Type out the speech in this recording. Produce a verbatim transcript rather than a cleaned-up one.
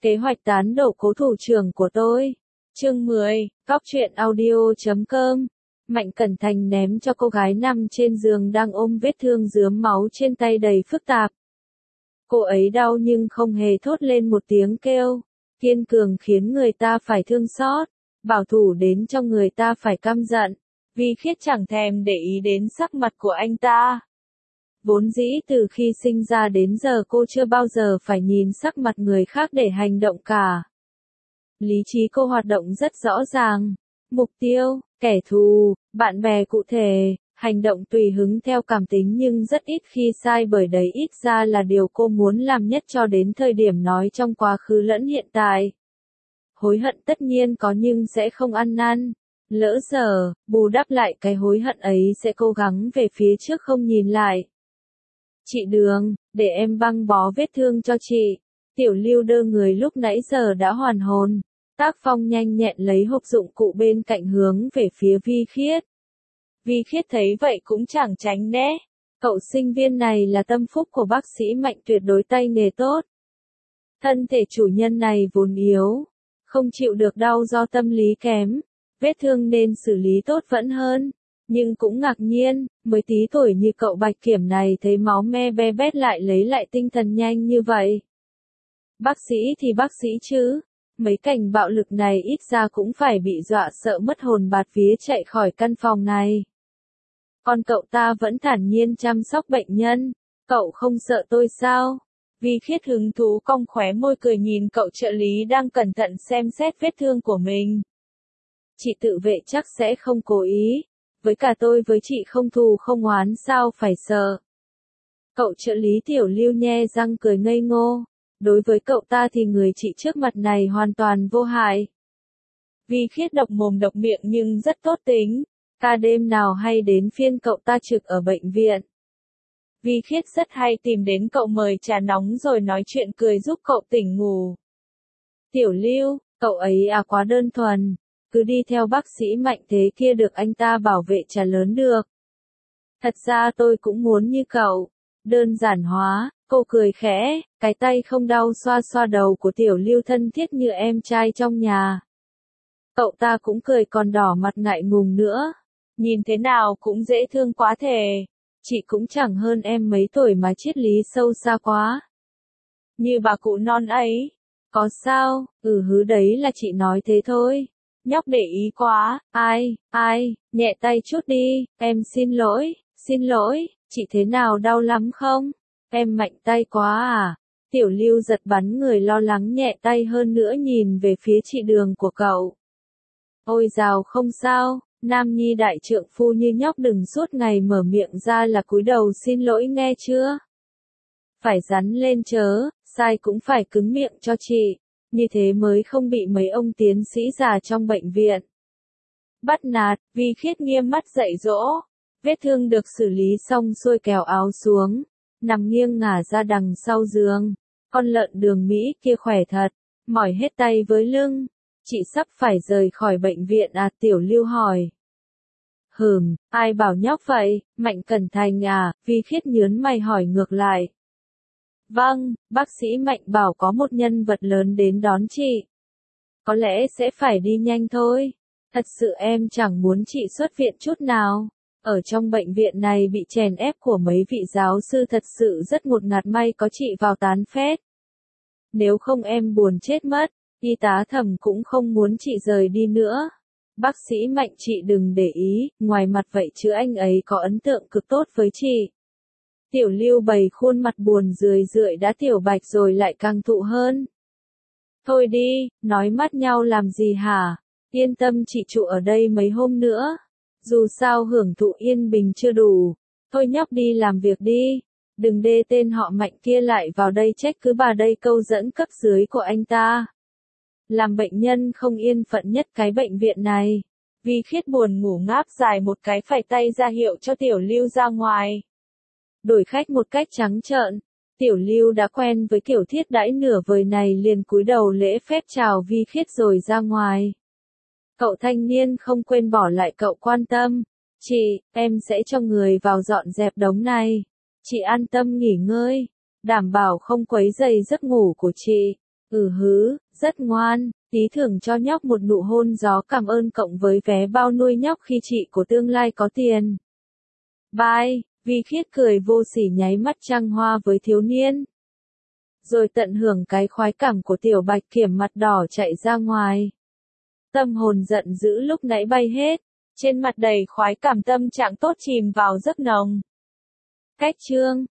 Kế hoạch tán đổ cố thủ trưởng của tôi. Chương mười, Cóc truyện audio chấm com. Mạnh Cẩn Thành ném cho cô gái nằm trên giường đang ôm vết thương rướm máu trên tay đầy phức tạp. Cô ấy đau nhưng không hề thốt lên một tiếng kêu. Kiên cường khiến người ta phải thương xót, bảo thủ đến cho người ta phải căm giận. Vi Khiết chẳng thèm để ý đến sắc mặt của anh ta. Vốn dĩ từ khi sinh ra đến giờ cô chưa bao giờ phải nhìn sắc mặt người khác để hành động cả. Lý trí cô hoạt động rất rõ ràng. Mục tiêu, kẻ thù, bạn bè cụ thể, hành động tùy hứng theo cảm tính nhưng rất ít khi sai, bởi đấy ít ra là điều cô muốn làm nhất cho đến thời điểm nói trong quá khứ lẫn hiện tại. Hối hận tất nhiên có nhưng sẽ không ăn năn. Lỡ giờ, bù đắp lại cái hối hận ấy sẽ cố gắng về phía trước không nhìn lại. Chị Đường, để em băng bó vết thương cho chị. Tiểu Lưu đơ người lúc nãy giờ đã hoàn hồn. Tác Phong nhanh nhẹn lấy hộp dụng cụ bên cạnh hướng về phía Vi Khiết. Vi Khiết thấy vậy cũng chẳng tránh né. Cậu sinh viên này là tâm phúc của bác sĩ Mạnh, tuyệt đối tay nghề tốt. Thân thể chủ nhân này vốn yếu, không chịu được đau do tâm lý kém. Vết thương nên xử lý tốt vẫn hơn. Nhưng cũng ngạc nhiên, mới tí tuổi như cậu Bạch Kiểm này thấy máu me be bét lại lấy lại tinh thần nhanh như vậy. Bác sĩ thì bác sĩ chứ, mấy cảnh bạo lực này ít ra cũng phải bị dọa sợ mất hồn bạt vía chạy khỏi căn phòng này. Còn cậu ta vẫn thản nhiên chăm sóc bệnh nhân, cậu không sợ tôi sao? Vi Khiết hứng thú cong khóe môi cười nhìn cậu trợ lý đang cẩn thận xem xét vết thương của mình. Chị tự vệ chắc sẽ không cố ý. Với cả tôi với chị không thù không oán sao phải sợ. Cậu trợ lý Tiểu Lưu nhe răng cười ngây ngô. Đối với cậu ta thì người chị trước mặt này hoàn toàn vô hại. Vi Khiết độc mồm độc miệng nhưng rất tốt tính. Ca đêm nào hay đến phiên cậu ta trực ở bệnh viện. Vi Khiết rất hay tìm đến cậu mời trà nóng rồi nói chuyện cười giúp cậu tỉnh ngủ. Tiểu Lưu, cậu ấy à quá đơn thuần. Cứ đi theo bác sĩ Mạnh thế kia được anh ta bảo vệ trà lớn được. Thật ra tôi cũng muốn như cậu. Đơn giản hóa, cô cười khẽ, cái tay không đau xoa xoa đầu của Tiểu Lưu thân thiết như em trai trong nhà. Cậu ta cũng cười còn đỏ mặt ngại ngùng nữa. Nhìn thế nào cũng dễ thương quá thề. Chị cũng chẳng hơn em mấy tuổi mà triết lý sâu xa quá. Như bà cụ non ấy. Có sao, ừ hứ đấy là chị nói thế thôi. Nhóc để ý quá, ai, ai, nhẹ tay chút đi, em xin lỗi, xin lỗi, chị thế nào đau lắm không? Em mạnh tay quá à? Tiểu Lưu giật bắn người lo lắng nhẹ tay hơn nữa nhìn về phía chị Đường của cậu. Ôi dào không sao, nam nhi đại trượng phu như nhóc đừng suốt ngày mở miệng ra là cúi đầu xin lỗi nghe chưa? Phải rắn lên chớ, sai cũng phải cứng miệng cho chị. Như thế mới không bị mấy ông tiến sĩ già trong bệnh viện bắt nạt. Vi Khiết nghiêm mắt dạy dỗ. Vết thương được xử lý xong xuôi kéo áo xuống, nằm nghiêng ngả ra đằng sau giường. Con lợn Đường Mỹ kia khỏe thật, mỏi hết tay với lưng. Chị sắp phải rời khỏi bệnh viện à? Tiểu Lưu hỏi. Hừm, ai bảo nhóc vậy? Mạnh Cẩn Thành à? Vi Khiết nhớn mày hỏi ngược lại. Vâng, bác sĩ Mạnh bảo có một nhân vật lớn đến đón chị. Có lẽ sẽ phải đi nhanh thôi. Thật sự em chẳng muốn chị xuất viện chút nào. Ở trong bệnh viện này bị chèn ép của mấy vị giáo sư thật sự rất ngột ngạt, may có chị vào tán phét. Nếu không em buồn chết mất. Y tá Thẩm cũng không muốn chị rời đi nữa. Bác sĩ Mạnh chị đừng để ý, ngoài mặt vậy chứ anh ấy có ấn tượng cực tốt với chị. Tiểu Lưu bày khuôn mặt buồn rười rượi đã tiểu bạch rồi lại càng thụ hơn. Thôi đi, nói mát nhau làm gì hả? Yên tâm chị trụ ở đây mấy hôm nữa. Dù sao hưởng thụ yên bình chưa đủ. Thôi nhóc đi làm việc đi. Đừng đê tên họ Mạnh kia lại vào đây trách cứ bà đây câu dẫn cấp dưới của anh ta. Làm bệnh nhân không yên phận nhất cái bệnh viện này. Vi Khiết buồn ngủ ngáp dài một cái phải tay ra hiệu cho Tiểu Lưu ra ngoài. Đổi khách một cách trắng trợn. Tiểu Lưu đã quen với kiểu thiết đãi nửa vời này liền cúi đầu lễ phép chào Vi Khiết rồi ra ngoài. Cậu thanh niên không quên bỏ lại cậu quan tâm. Chị, em sẽ cho người vào dọn dẹp đống này. Chị an tâm nghỉ ngơi. Đảm bảo không quấy rầy giấc ngủ của chị. Ừ hứ, rất ngoan, tí thưởng cho nhóc một nụ hôn gió cảm ơn cộng với vé bao nuôi nhóc khi chị của tương lai có tiền. Bye, Vi Khiết cười vô sỉ nháy mắt trăng hoa với thiếu niên. Rồi tận hưởng cái khoái cảm của tiểu bạch kiểm mặt đỏ chạy ra ngoài. Tâm hồn giận dữ lúc nãy bay hết, trên mặt đầy khoái cảm tâm trạng tốt chìm vào giấc nồng. Cách chương